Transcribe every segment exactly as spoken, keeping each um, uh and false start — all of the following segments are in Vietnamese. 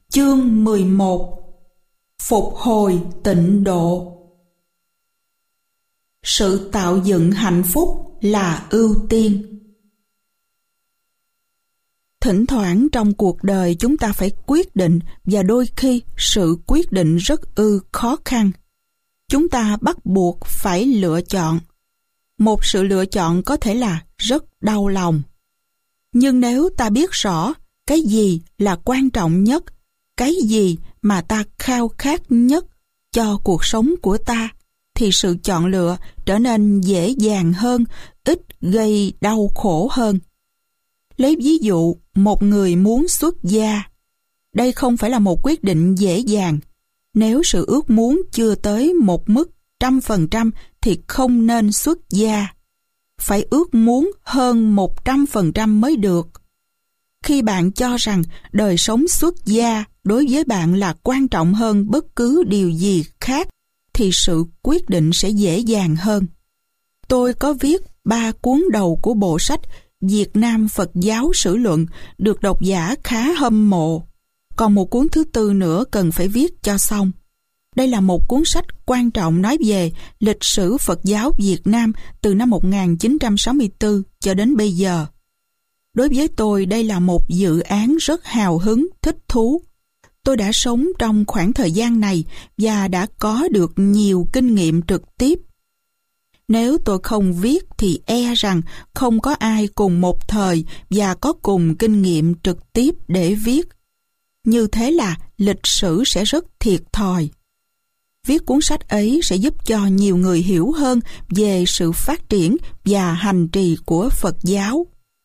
Chương mười một. Phục hồi tịnh độ. Sự tạo dựng hạnh phúc là ưu tiên. Thỉnh thoảng trong cuộc đời chúng ta phải quyết định, và đôi khi sự quyết định rất ư khó khăn. Chúng ta bắt buộc phải lựa chọn. Một sự lựa chọn có thể là rất đau lòng. Nhưng nếu ta biết rõ cái gì là quan trọng nhất, cái gì mà ta khao khát nhất cho cuộc sống của ta, thì sự chọn lựa trở nên dễ dàng hơn, ít gây đau khổ hơn. Lấy ví dụ, một người muốn xuất gia. Đây không phải là một quyết định dễ dàng. Nếu sự ước muốn chưa tới một mức trăm phần trăm thì không nên xuất gia. Phải ước muốn hơn một trăm phần trăm mới được. Khi bạn cho rằng đời sống xuất gia đối với bạn là quan trọng hơn bất cứ điều gì khác, thì sự quyết định sẽ dễ dàng hơn. Tôi có viết ba cuốn đầu của bộ sách Việt Nam Phật giáo Sử Luận, được độc giả khá hâm mộ. Còn một cuốn thứ tư nữa cần phải viết cho xong. Đây là một cuốn sách quan trọng nói về lịch sử Phật giáo Việt Nam từ năm một nghìn chín trăm sáu mươi tư cho đến bây giờ. Đối với tôi, đây là một dự án rất hào hứng, thích thú. Tôi đã sống trong khoảng thời gian này và đã có được nhiều kinh nghiệm trực tiếp. Nếu tôi không viết thì e rằng không có ai cùng một thời và có cùng kinh nghiệm trực tiếp để viết. Như thế là lịch sử sẽ rất thiệt thòi. Viết cuốn sách ấy sẽ giúp cho nhiều người hiểu hơn về sự phát triển và hành trì của Phật giáo.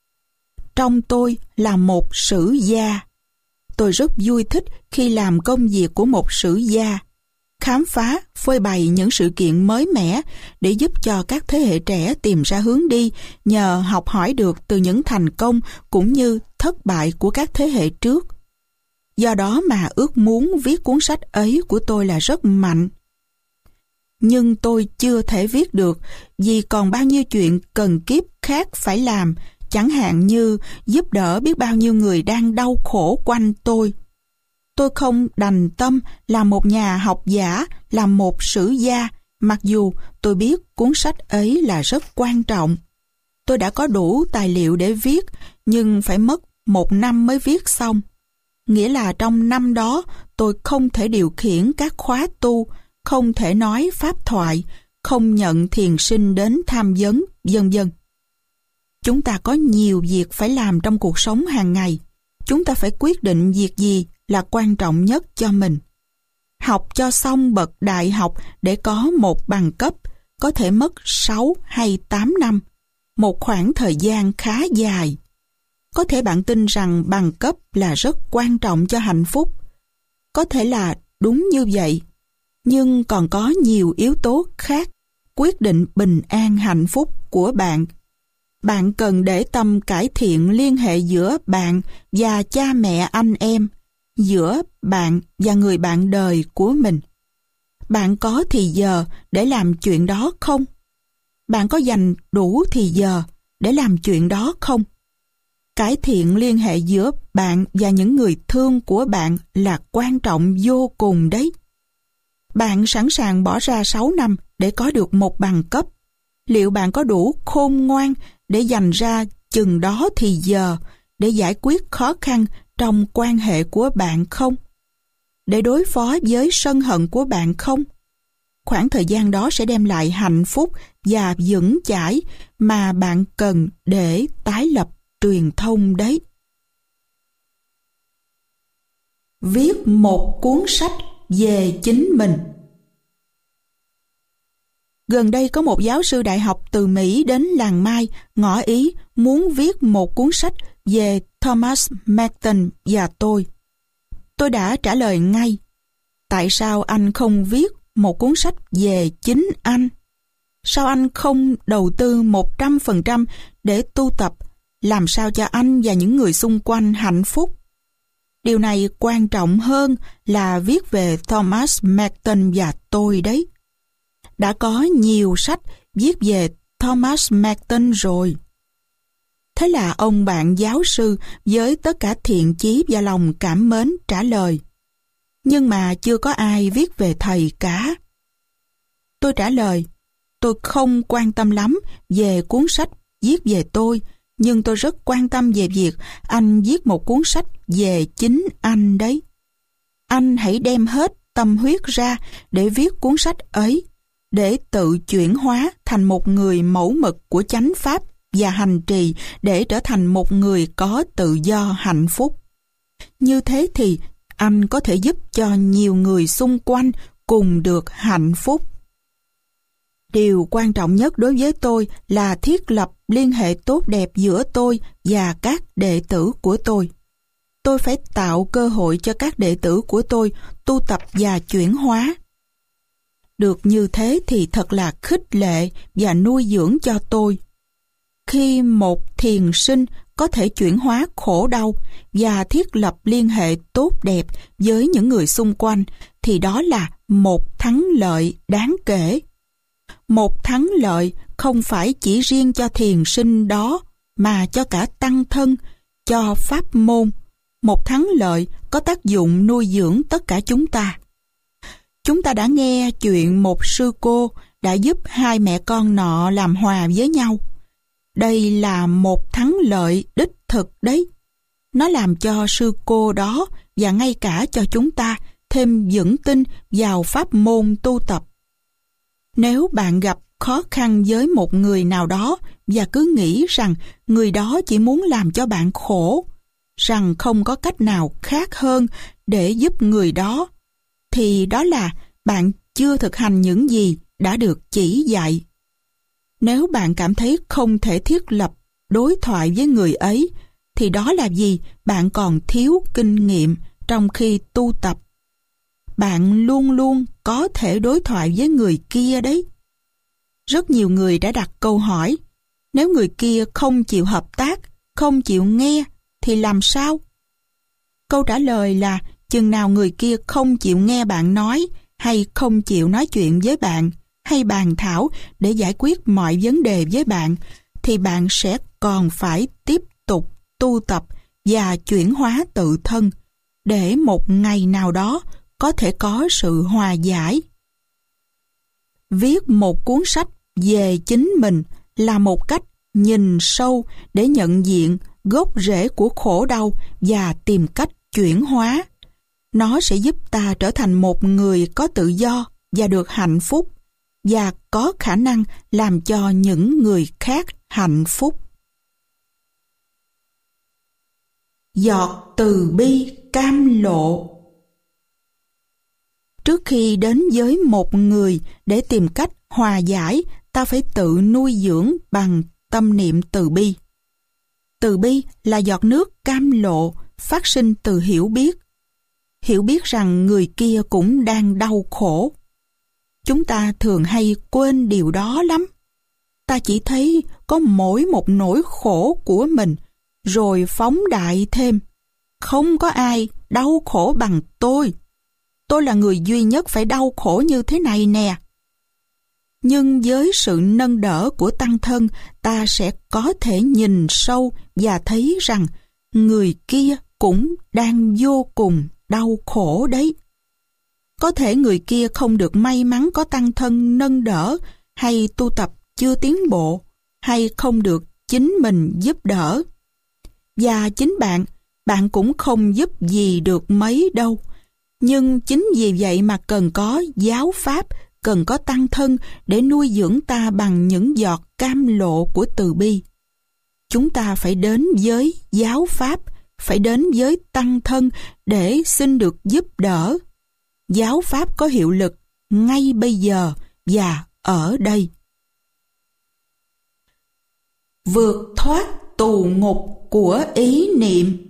Trong tôi là một sử gia. Tôi rất vui thích khi làm công việc của một sử gia, khám phá, phơi bày những sự kiện mới mẻ để giúp cho các thế hệ trẻ tìm ra hướng đi nhờ học hỏi được từ những thành công cũng như thất bại của các thế hệ trước. Do đó mà ước muốn viết cuốn sách ấy của tôi là rất mạnh. Nhưng tôi chưa thể viết được vì còn bao nhiêu chuyện cần kiếp khác phải làm, chẳng hạn như giúp đỡ biết bao nhiêu người đang đau khổ quanh tôi. Tôi không đành tâm làm một nhà học giả, làm một sử gia, mặc dù tôi biết cuốn sách ấy là rất quan trọng. Tôi đã có đủ tài liệu để viết, nhưng phải mất một năm mới viết xong. Nghĩa là trong năm đó tôi không thể điều khiển các khóa tu, không thể nói pháp thoại, không nhận thiền sinh đến tham vấn, vân vân. Chúng ta có nhiều việc phải làm trong cuộc sống hàng ngày. Chúng ta phải quyết định việc gì là quan trọng nhất cho mình. Học cho xong bậc đại học để có một bằng cấp có thể mất sáu hay tám năm, một khoảng thời gian khá dài. Có thể bạn tin rằng bằng cấp là rất quan trọng cho hạnh phúc. Có thể là đúng như vậy, nhưng còn có nhiều yếu tố khác quyết định bình an hạnh phúc của bạn. Bạn cần để tâm cải thiện liên hệ giữa bạn và cha mẹ anh em, giữa bạn và người bạn đời của mình. Bạn có thì giờ để làm chuyện đó không? Bạn có dành đủ thì giờ để làm chuyện đó không? Cải thiện liên hệ giữa bạn và những người thương của bạn là quan trọng vô cùng đấy. Bạn sẵn sàng bỏ ra sáu năm để có được một bằng cấp. Liệu bạn có đủ khôn ngoan để dành ra chừng đó thì giờ để giải quyết khó khăn trong quan hệ của bạn không? Để đối phó với sân hận của bạn không? Khoảng thời gian đó sẽ đem lại hạnh phúc và vững chãi mà bạn cần để tái lập truyền thông đấy. Viết một cuốn sách về chính mình. Gần đây có một giáo sư đại học từ Mỹ đến làng Mai ngỏ ý muốn viết một cuốn sách về Thomas Merton và tôi. Tôi đã trả lời ngay. Tại sao anh không viết một cuốn sách về chính anh? Sao anh không đầu tư một trăm phần trăm để tu tập, làm sao cho anh và những người xung quanh hạnh phúc? Điều này quan trọng hơn là viết về Thomas Merton và tôi đấy. Đã có nhiều sách viết về Thomas Merton rồi. Thế là ông bạn giáo sư với tất cả thiện chí và lòng cảm mến trả lời: nhưng mà chưa có ai viết về thầy cả. Tôi trả lời, tôi không quan tâm lắm về cuốn sách viết về tôi, nhưng tôi rất quan tâm về việc anh viết một cuốn sách về chính anh đấy. Anh hãy đem hết tâm huyết ra để viết cuốn sách ấy, để tự chuyển hóa thành một người mẫu mực của chánh pháp và hành trì để trở thành một người có tự do hạnh phúc. Như thế thì anh có thể giúp cho nhiều người xung quanh cùng được hạnh phúc. Điều quan trọng nhất đối với tôi là thiết lập liên hệ tốt đẹp giữa tôi và các đệ tử của tôi. Tôi phải tạo cơ hội cho các đệ tử của tôi tu tập và chuyển hóa. Được như thế thì thật là khích lệ và nuôi dưỡng cho tôi. Khi một thiền sinh có thể chuyển hóa khổ đau và thiết lập liên hệ tốt đẹp với những người xung quanh, thì đó là một thắng lợi đáng kể. Một thắng lợi không phải chỉ riêng cho thiền sinh đó, mà cho cả tăng thân, cho pháp môn. Một thắng lợi có tác dụng nuôi dưỡng tất cả chúng ta. Chúng ta đã nghe chuyện một sư cô đã giúp hai mẹ con nọ làm hòa với nhau. Đây là một thắng lợi đích thực đấy. Nó làm cho sư cô đó và ngay cả cho chúng ta thêm vững tin vào pháp môn tu tập. Nếu bạn gặp khó khăn với một người nào đó và cứ nghĩ rằng người đó chỉ muốn làm cho bạn khổ, rằng không có cách nào khác hơn để giúp người đó, thì đó là bạn chưa thực hành những gì đã được chỉ dạy. Nếu bạn cảm thấy không thể thiết lập đối thoại với người ấy, thì đó là vì bạn còn thiếu kinh nghiệm trong khi tu tập. Bạn luôn luôn có thể đối thoại với người kia đấy. Rất nhiều người đã đặt câu hỏi, nếu người kia không chịu hợp tác, không chịu nghe, thì làm sao? Câu trả lời là chừng nào người kia không chịu nghe bạn nói, hay không chịu nói chuyện với bạn, hay bàn thảo để giải quyết mọi vấn đề với bạn, thì bạn sẽ còn phải tiếp tục tu tập và chuyển hóa tự thân, để một ngày nào đó có thể có sự hòa giải. Viết một cuốn sách về chính mình là một cách nhìn sâu để nhận diện gốc rễ của khổ đau và tìm cách chuyển hóa. Nó sẽ giúp ta trở thành một người có tự do và được hạnh phúc, và có khả năng làm cho những người khác hạnh phúc. Giọt từ bi cam lộ. Trước khi đến với một người để tìm cách hòa giải, ta phải tự nuôi dưỡng bằng tâm niệm từ bi. Từ bi là giọt nước cam lộ phát sinh từ hiểu biết. Hiểu biết rằng người kia cũng đang đau khổ. Chúng ta thường hay quên điều đó lắm. Ta chỉ thấy có mỗi một nỗi khổ của mình, rồi phóng đại thêm. Không có ai đau khổ bằng tôi. Tôi là người duy nhất phải đau khổ như thế này nè. Nhưng với sự nâng đỡ của tăng thân, ta sẽ có thể nhìn sâu và thấy rằng người kia cũng đang vô cùng đau khổ đấy. Có thể người kia không được may mắn có tăng thân nâng đỡ, hay tu tập chưa tiến bộ, hay không được chính mình giúp đỡ. Và chính bạn, bạn cũng không giúp gì được mấy đâu. Nhưng chính vì vậy mà cần có giáo pháp, cần có tăng thân để nuôi dưỡng ta bằng những giọt cam lộ của từ bi. Chúng ta phải đến với giáo pháp, phải đến với tăng thân để xin được giúp đỡ. Giáo pháp có hiệu lực ngay bây giờ và ở đây. Vượt thoát tù ngục của ý niệm.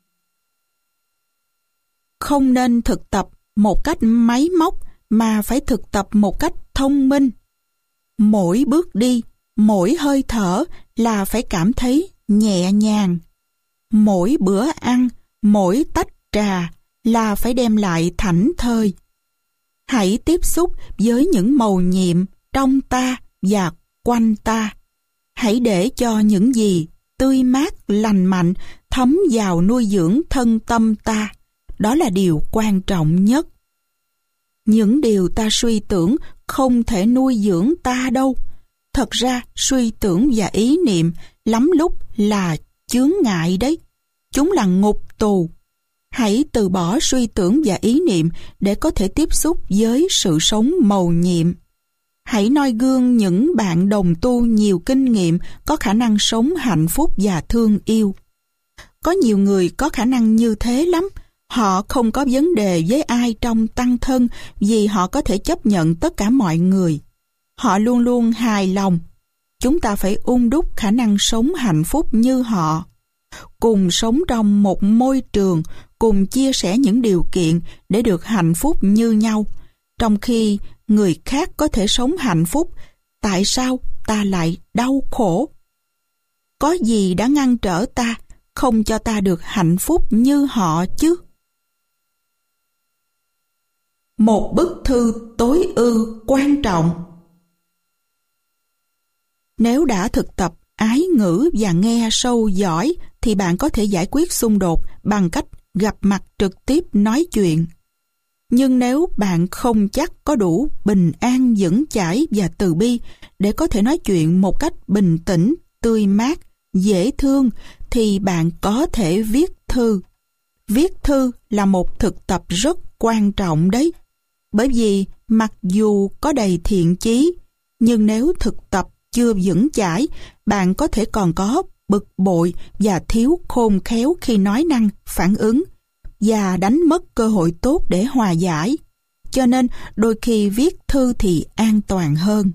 Không nên thực tập một cách máy móc, mà phải thực tập một cách thông minh. Mỗi bước đi, mỗi hơi thở là phải cảm thấy nhẹ nhàng. Mỗi bữa ăn, mỗi tách trà là phải đem lại thảnh thơi. Hãy tiếp xúc với những mầu nhiệm trong ta và quanh ta. Hãy để cho những gì tươi mát, lành mạnh thấm vào nuôi dưỡng thân tâm ta, đó là điều quan trọng nhất. Những điều ta suy tưởng không thể nuôi dưỡng ta đâu. Thật ra, suy tưởng và ý niệm lắm lúc là chướng ngại đấy. Chúng là ngục tù. Hãy từ bỏ suy tưởng và ý niệm để có thể tiếp xúc với sự sống mầu nhiệm. Hãy noi gương những bạn đồng tu nhiều kinh nghiệm, có khả năng sống hạnh phúc và thương yêu. Có nhiều người có khả năng như thế lắm. Họ không có vấn đề với ai trong tăng thân vì họ có thể chấp nhận tất cả mọi người. Họ luôn luôn hài lòng. Chúng ta phải ung đúc khả năng sống hạnh phúc như họ. Cùng sống trong một môi trường, cùng chia sẻ những điều kiện để được hạnh phúc như nhau. Trong khi người khác có thể sống hạnh phúc, tại sao ta lại đau khổ? Có gì đã ngăn trở ta, không cho ta được hạnh phúc như họ chứ? Một bức thư tối ưu quan trọng. Nếu đã thực tập ái ngữ và nghe sâu giỏi thì bạn có thể giải quyết xung đột bằng cách gặp mặt trực tiếp nói chuyện. Nhưng nếu bạn không chắc có đủ bình an vững chãi và từ bi để có thể nói chuyện một cách bình tĩnh, tươi mát, dễ thương thì bạn có thể viết thư. Viết thư là một thực tập rất quan trọng đấy. Bởi vì mặc dù có đầy thiện chí, nhưng nếu thực tập chưa vững chãi, bạn có thể còn có bực bội và thiếu khôn khéo khi nói năng, phản ứng và đánh mất cơ hội tốt để hòa giải. Cho nên đôi khi viết thư thì an toàn hơn.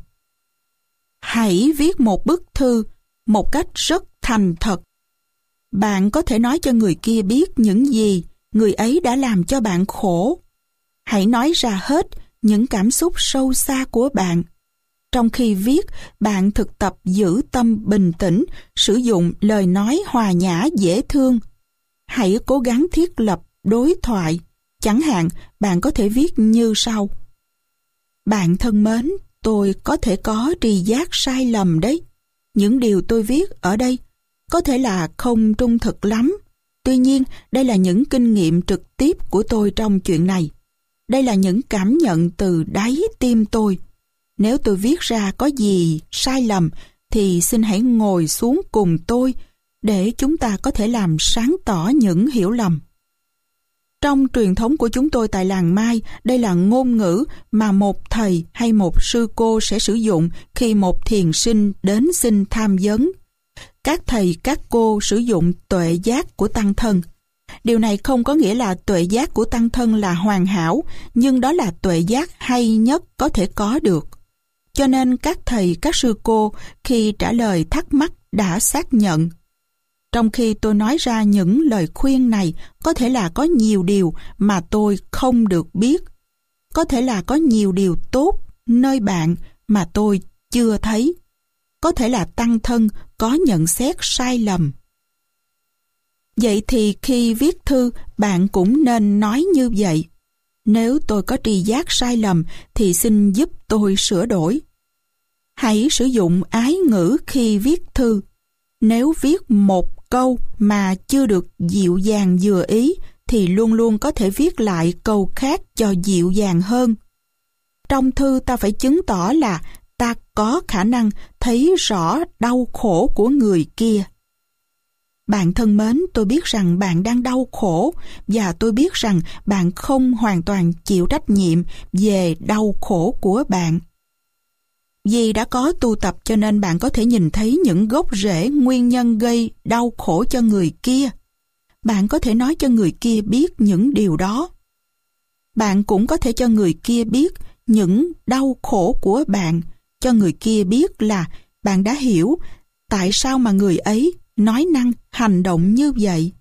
Hãy viết một bức thư một cách rất thành thật. Bạn có thể nói cho người kia biết những gì người ấy đã làm cho bạn khổ. Hãy nói ra hết những cảm xúc sâu xa của bạn. Trong khi viết, bạn thực tập giữ tâm bình tĩnh, sử dụng lời nói hòa nhã dễ thương. Hãy cố gắng thiết lập đối thoại. Chẳng hạn, bạn có thể viết như sau. Bạn thân mến, tôi có thể có tri giác sai lầm đấy. Những điều tôi viết ở đây có thể là không trung thực lắm. Tuy nhiên, đây là những kinh nghiệm trực tiếp của tôi trong chuyện này. Đây là những cảm nhận từ đáy tim tôi. Nếu tôi viết ra có gì sai lầm, thì xin hãy ngồi xuống cùng tôi để chúng ta có thể làm sáng tỏ những hiểu lầm. Trong truyền thống của chúng tôi tại làng Mai, đây là ngôn ngữ mà một thầy hay một sư cô sẽ sử dụng khi một thiền sinh đến xin tham vấn. Các thầy, các cô sử dụng tuệ giác của tăng thân. Điều này không có nghĩa là tuệ giác của tăng thân là hoàn hảo, nhưng đó là tuệ giác hay nhất có thể có được. Cho nên các thầy, các sư cô khi trả lời thắc mắc đã xác nhận. Trong khi tôi nói ra những lời khuyên này, có thể là có nhiều điều mà tôi không được biết. Có thể là có nhiều điều tốt nơi bạn mà tôi chưa thấy. Có thể là tăng thân có nhận xét sai lầm. Vậy thì khi viết thư, bạn cũng nên nói như vậy. Nếu tôi có tri giác sai lầm thì xin giúp tôi sửa đổi. Hãy sử dụng ái ngữ khi viết thư. Nếu viết một câu mà chưa được dịu dàng vừa ý thì luôn luôn có thể viết lại câu khác cho dịu dàng hơn. Trong thư ta phải chứng tỏ là ta có khả năng thấy rõ đau khổ của người kia. Bạn thân mến, tôi biết rằng bạn đang đau khổ và tôi biết rằng bạn không hoàn toàn chịu trách nhiệm về đau khổ của bạn. Vì đã có tu tập cho nên bạn có thể nhìn thấy những gốc rễ nguyên nhân gây đau khổ cho người kia. Bạn có thể nói cho người kia biết những điều đó. Bạn cũng có thể cho người kia biết những đau khổ của bạn, cho người kia biết là bạn đã hiểu tại sao mà người ấy nói năng, hành động như vậy.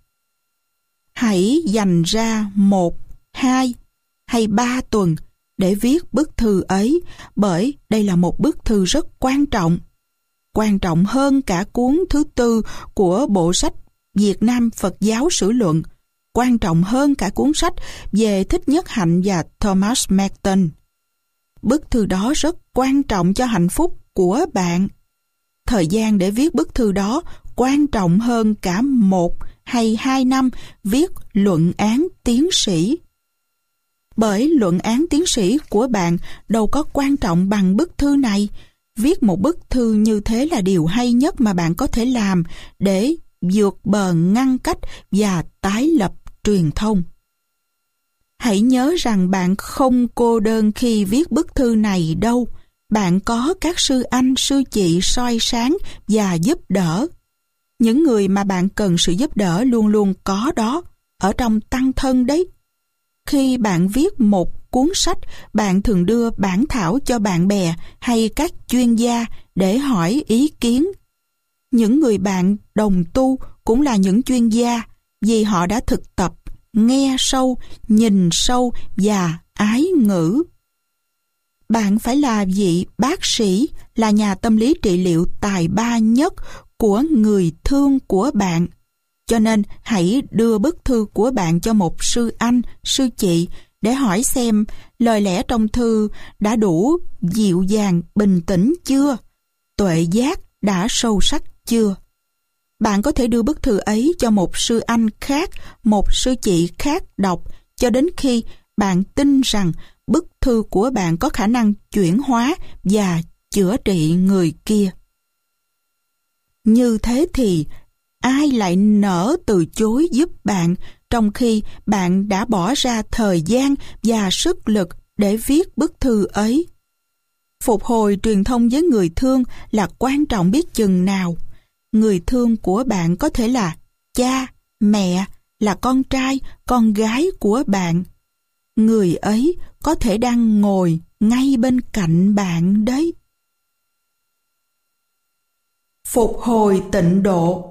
Hãy dành ra một, hai hay ba tuần để viết bức thư ấy, bởi đây là một bức thư rất quan trọng. Quan trọng hơn cả cuốn thứ tư của bộ sách Việt Nam Phật giáo Sử Luận, quan trọng hơn cả cuốn sách về Thích Nhất Hạnh và Thomas Merton. Bức thư đó rất quan trọng cho hạnh phúc của bạn. Thời gian để viết bức thư đó quan trọng hơn cả một hay hai năm viết luận án tiến sĩ. Bởi luận án tiến sĩ của bạn đâu có quan trọng bằng bức thư này. Viết một bức thư như thế là điều hay nhất mà bạn có thể làm để vượt bờ ngăn cách và tái lập truyền thông. Hãy nhớ rằng bạn không cô đơn khi viết bức thư này đâu. Bạn có các sư anh, sư chị soi sáng và giúp đỡ. Những người mà bạn cần sự giúp đỡ luôn luôn có đó, ở trong tăng thân đấy. Khi bạn viết một cuốn sách, bạn thường đưa bản thảo cho bạn bè hay các chuyên gia để hỏi ý kiến. Những người bạn đồng tu cũng là những chuyên gia vì họ đã thực tập, nghe sâu, nhìn sâu và ái ngữ. Bạn phải là vị bác sĩ, là nhà tâm lý trị liệu tài ba nhất của người thương của bạn. Cho nên hãy đưa bức thư của bạn cho một sư anh, sư chị để hỏi xem lời lẽ trong thư đã đủ dịu dàng, bình tĩnh chưa? Tuệ giác đã sâu sắc chưa? Bạn có thể đưa bức thư ấy cho một sư anh khác, một sư chị khác đọc cho đến khi bạn tin rằng bức thư của bạn có khả năng chuyển hóa và chữa trị người kia. Như thế thì ai lại nỡ từ chối giúp bạn trong khi bạn đã bỏ ra thời gian và sức lực để viết bức thư ấy? Phục hồi truyền thông với người thương là quan trọng biết chừng nào. Người thương của bạn có thể là cha, mẹ, là con trai, con gái của bạn. Người ấy có thể đang ngồi ngay bên cạnh bạn đấy. Phục hồi tịnh độ.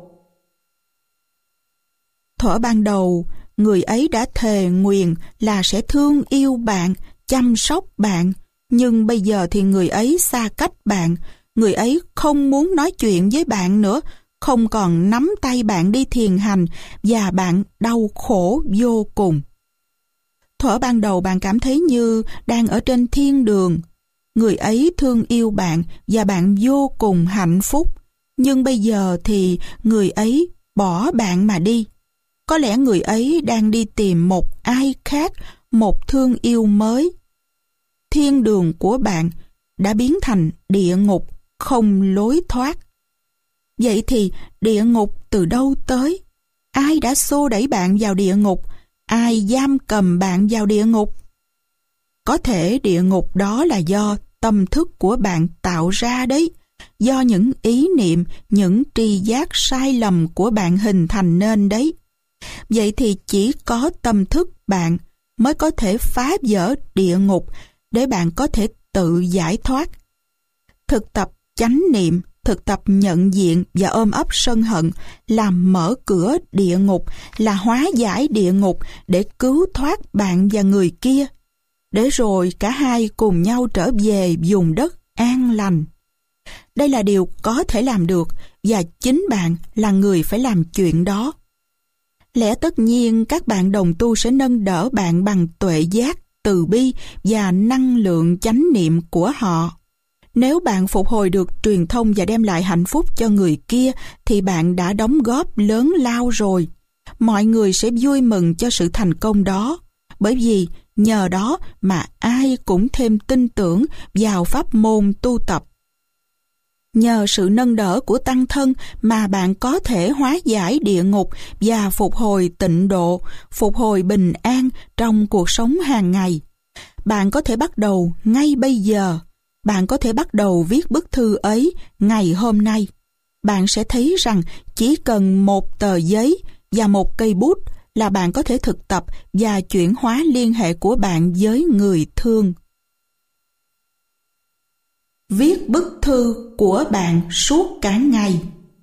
Thuở ban đầu, người ấy đã thề nguyền là sẽ thương yêu bạn, chăm sóc bạn, nhưng bây giờ thì người ấy xa cách bạn. Người ấy không muốn nói chuyện với bạn nữa, không còn nắm tay bạn đi thiền hành và bạn đau khổ vô cùng. Thuở ban đầu bạn cảm thấy như đang ở trên thiên đường. Người ấy thương yêu bạn và bạn vô cùng hạnh phúc. Nhưng bây giờ thì người ấy bỏ bạn mà đi. Có lẽ người ấy đang đi tìm một ai khác, một thương yêu mới. Thiên đường của bạn đã biến thành địa ngục không lối thoát. Vậy thì địa ngục từ đâu tới? Ai đã xô đẩy bạn vào địa ngục? Ai giam cầm bạn vào địa ngục? Có thể địa ngục đó là do tâm thức của bạn tạo ra đấy, do những ý niệm, những tri giác sai lầm của bạn hình thành nên đấy. Vậy thì chỉ có tâm thức bạn mới có thể phá vỡ địa ngục để bạn có thể tự giải thoát. Thực tập chánh niệm, thực tập nhận diện và ôm ấp sân hận là mở cửa địa ngục, là hóa giải địa ngục để cứu thoát bạn và người kia, để rồi cả hai cùng nhau trở về vùng đất an lành. Đây là điều có thể làm được và chính bạn là người phải làm chuyện đó. Lẽ tất nhiên các bạn đồng tu sẽ nâng đỡ bạn bằng tuệ giác, từ bi và năng lượng chánh niệm của họ. Nếu bạn phục hồi được truyền thông và đem lại hạnh phúc cho người kia thì bạn đã đóng góp lớn lao rồi. Mọi người sẽ vui mừng cho sự thành công đó, bởi vì nhờ đó mà ai cũng thêm tin tưởng vào pháp môn tu tập. Nhờ sự nâng đỡ của tăng thân mà bạn có thể hóa giải địa ngục và phục hồi tịnh độ, phục hồi bình an trong cuộc sống hàng ngày. Bạn có thể bắt đầu ngay bây giờ. Bạn có thể bắt đầu viết bức thư ấy ngày hôm nay. Bạn sẽ thấy rằng chỉ cần một tờ giấy và một cây bút là bạn có thể thực tập và chuyển hóa liên hệ của bạn với người thương. Viết bức thư của bạn suốt cả ngày.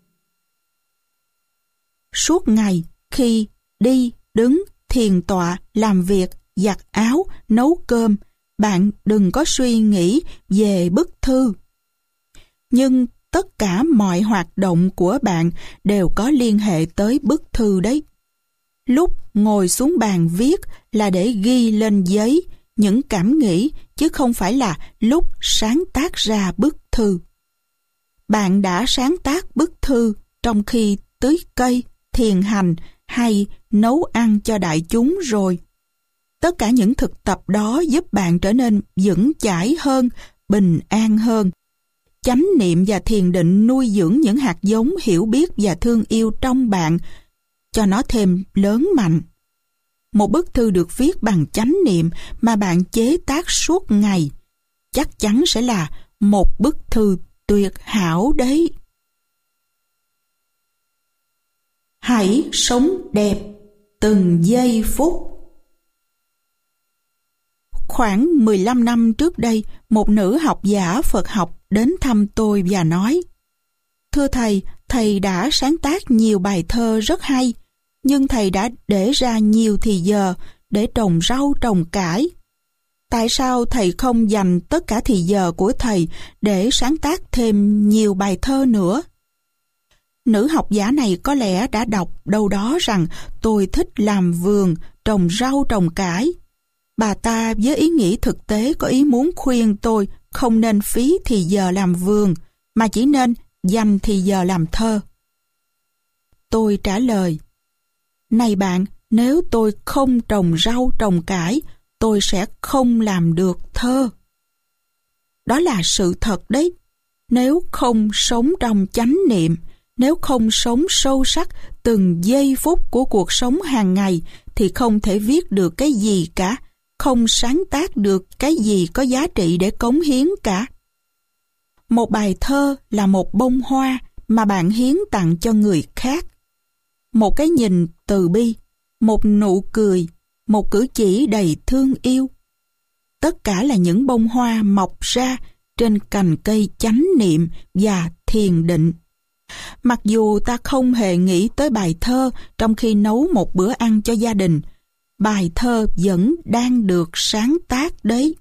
Suốt ngày, khi đi, đứng, thiền tọa, làm việc, giặt áo, nấu cơm, bạn đừng có suy nghĩ về bức thư. Nhưng tất cả mọi hoạt động của bạn đều có liên hệ tới bức thư đấy. Lúc ngồi xuống bàn viết là để ghi lên giấy những cảm nghĩ, chứ không phải là lúc sáng tác ra bức thư. Bạn đã sáng tác bức thư trong khi tưới cây, thiền hành hay nấu ăn cho đại chúng rồi. Tất cả những thực tập đó giúp bạn trở nên vững chãi hơn, bình an hơn. Chánh niệm và thiền định nuôi dưỡng những hạt giống hiểu biết và thương yêu trong bạn, cho nó thêm lớn mạnh. Một bức thư được viết bằng chánh niệm mà bạn chế tác suốt ngày, chắc chắn sẽ là một bức thư tuyệt hảo đấy. Hãy sống đẹp từng giây phút. Khoảng mười lăm năm trước đây, một nữ học giả Phật học đến thăm tôi và nói: "Thưa thầy, thầy đã sáng tác nhiều bài thơ rất hay, nhưng thầy đã để ra nhiều thì giờ để trồng rau trồng cải. Tại sao thầy không dành tất cả thì giờ của thầy để sáng tác thêm nhiều bài thơ nữa?" Nữ học giả này có lẽ đã đọc đâu đó rằng tôi thích làm vườn, trồng rau trồng cải. Bà ta với ý nghĩ thực tế có ý muốn khuyên tôi không nên phí thì giờ làm vườn, mà chỉ nên dành thì giờ làm thơ. Tôi trả lời: "Này bạn, nếu tôi không trồng rau trồng cải, tôi sẽ không làm được thơ." Đó là sự thật đấy. Nếu không sống trong chánh niệm, nếu không sống sâu sắc từng giây phút của cuộc sống hàng ngày, thì không thể viết được cái gì cả, không sáng tác được cái gì có giá trị để cống hiến cả. Một bài thơ là một bông hoa mà bạn hiến tặng cho người khác. Một cái nhìn từ bi, một nụ cười, một cử chỉ đầy thương yêu. Tất cả là những bông hoa mọc ra trên cành cây chánh niệm và thiền định. Mặc dù ta không hề nghĩ tới bài thơ trong khi nấu một bữa ăn cho gia đình, bài thơ vẫn đang được sáng tác đấy.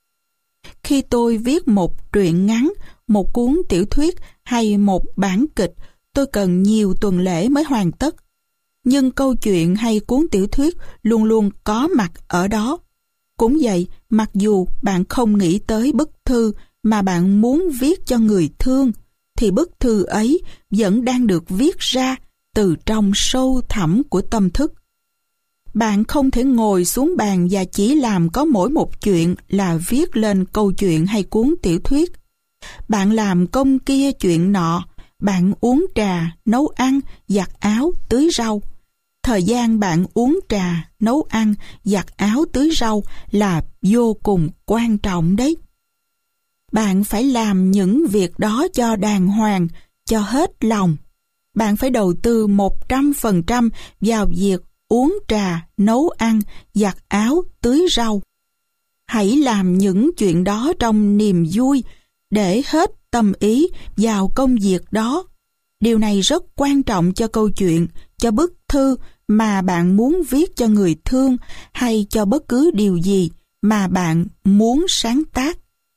Khi tôi viết một truyện ngắn, một cuốn tiểu thuyết hay một bản kịch, tôi cần nhiều tuần lễ mới hoàn tất. Nhưng câu chuyện hay cuốn tiểu thuyết luôn luôn có mặt ở đó. Cũng vậy, mặc dù bạn không nghĩ tới bức thư mà bạn muốn viết cho người thương, thì bức thư ấy vẫn đang được viết ra từ trong sâu thẳm của tâm thức. Bạn không thể ngồi xuống bàn và chỉ làm có mỗi một chuyện là viết lên câu chuyện hay cuốn tiểu thuyết. Bạn làm công kia chuyện nọ, bạn uống trà, nấu ăn, giặt áo, tưới rau. Thời gian bạn uống trà, nấu ăn, giặt áo, tưới rau là vô cùng quan trọng đấy. Bạn phải làm những việc đó cho đàng hoàng, cho hết lòng. Bạn phải đầu tư một trăm phần trăm vào việc uống trà, nấu ăn, giặt áo, tưới rau. Hãy làm những chuyện đó trong niềm vui, để hết tâm ý vào công việc đó. Điều này rất quan trọng cho câu chuyện, cho bức thư mà bạn muốn viết cho người thương, hay cho bất cứ điều gì mà bạn muốn sáng tác.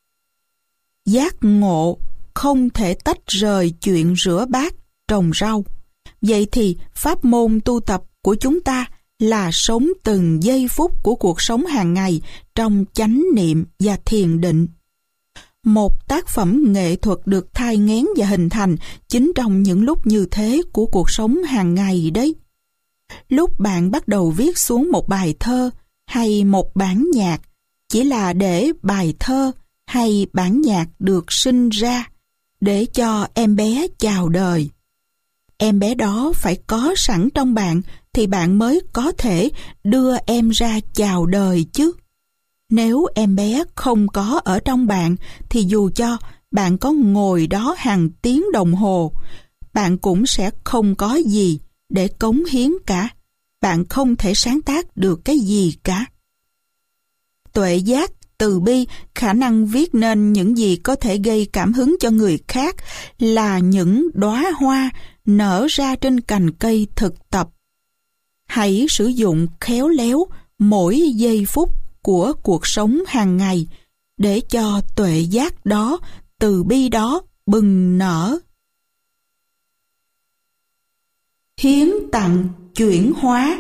Giác ngộ không thể tách rời chuyện rửa bát, trồng rau. Vậy thì pháp môn tu tập của chúng ta là sống từng giây phút của cuộc sống hàng ngày trong chánh niệm và thiền định. Một tác phẩm nghệ thuật được thai nghén và hình thành chính trong những lúc như thế của cuộc sống hàng ngày đấy. Lúc bạn bắt đầu viết xuống một bài thơ hay một bản nhạc, chỉ là để bài thơ hay bản nhạc được sinh ra, để cho em bé chào đời. Em bé đó phải có sẵn trong bạn thì bạn mới có thể đưa em ra chào đời chứ. Nếu em bé không có ở trong bạn thì dù cho bạn có ngồi đó hàng tiếng đồng hồ, bạn cũng sẽ không có gì để cống hiến cả. Bạn không thể sáng tác được cái gì cả. Tuệ giác, từ bi, khả năng viết nên những gì có thể gây cảm hứng cho người khác là những đóa hoa nở ra trên cành cây thực tập. Hãy sử dụng khéo léo mỗi giây phút của cuộc sống hàng ngày để cho tuệ giác đó, từ bi đó bừng nở. Hiến tặng chuyển hóa.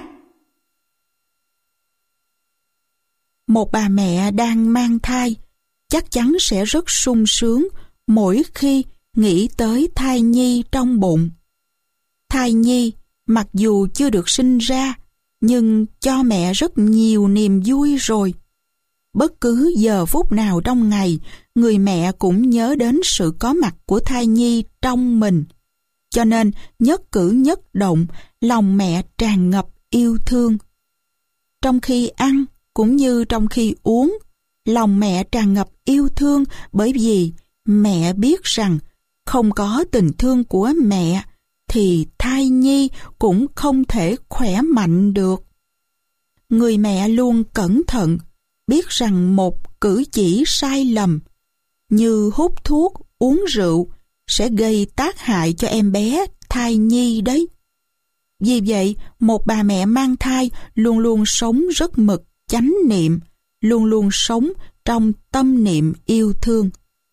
Một bà mẹ đang mang thai chắc chắn sẽ rất sung sướng mỗi khi nghĩ tới thai nhi trong bụng. Thai nhi Mặc dù chưa được sinh ra, nhưng cho mẹ rất nhiều niềm vui rồi. Bất cứ giờ phút nào trong ngày, người mẹ cũng nhớ đến sự có mặt của thai nhi trong mình. Cho nên, nhất cử nhất động, lòng mẹ tràn ngập yêu thương. Trong khi ăn, cũng như trong khi uống, lòng mẹ tràn ngập yêu thương bởi vì mẹ biết rằng không có tình thương của mẹ thì thai nhi cũng không thể khỏe mạnh được. Người mẹ luôn cẩn thận, biết rằng một cử chỉ sai lầm như hút thuốc, uống rượu sẽ gây tác hại cho em bé thai nhi đấy. Vì vậy, một bà mẹ mang thai luôn luôn sống rất mực chánh niệm, luôn luôn sống trong tâm niệm yêu thương.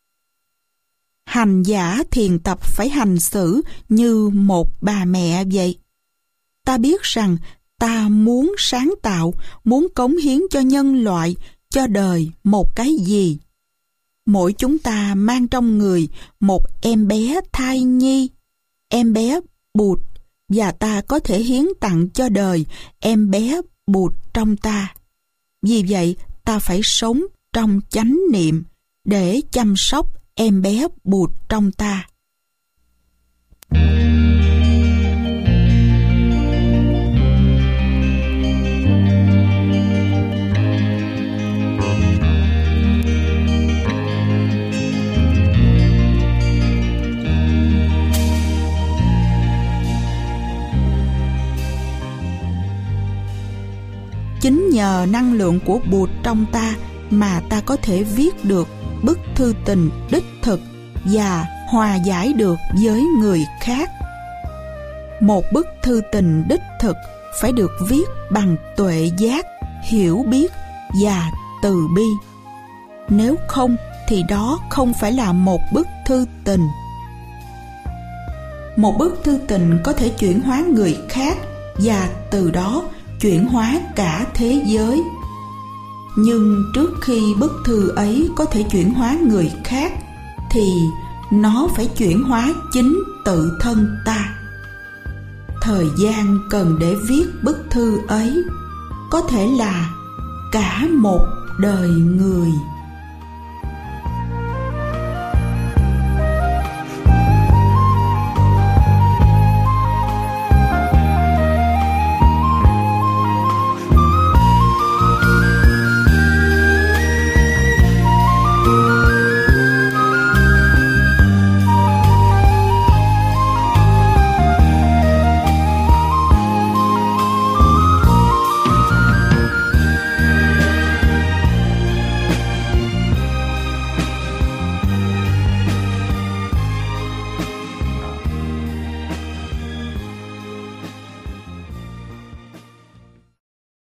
Hành giả thiền tập phải hành xử như một bà mẹ vậy. Ta biết rằng ta muốn sáng tạo, muốn cống hiến cho nhân loại, cho đời một cái gì. Mỗi chúng ta mang trong người một em bé thai nhi, em bé Bụt, và ta có thể hiến tặng cho đời em bé Bụt trong ta. Vì vậy, ta phải sống trong chánh niệm để chăm sóc em bé Bụt trong ta. Chính nhờ năng lượng của Bụt trong ta mà ta có thể viết được bức thư tình đích thực và hòa giải được với người khác. Một bức thư tình đích thực phải được viết bằng tuệ giác, hiểu biết và từ bi. Nếu không thì đó không phải là một bức thư tình. Một bức thư tình có thể chuyển hóa người khác và từ đó chuyển hóa cả thế giới. Nhưng trước khi bức thư ấy có thể chuyển hóa người khác thì nó phải chuyển hóa chính tự thân ta. Thời gian cần để viết bức thư ấy có thể là cả một đời người.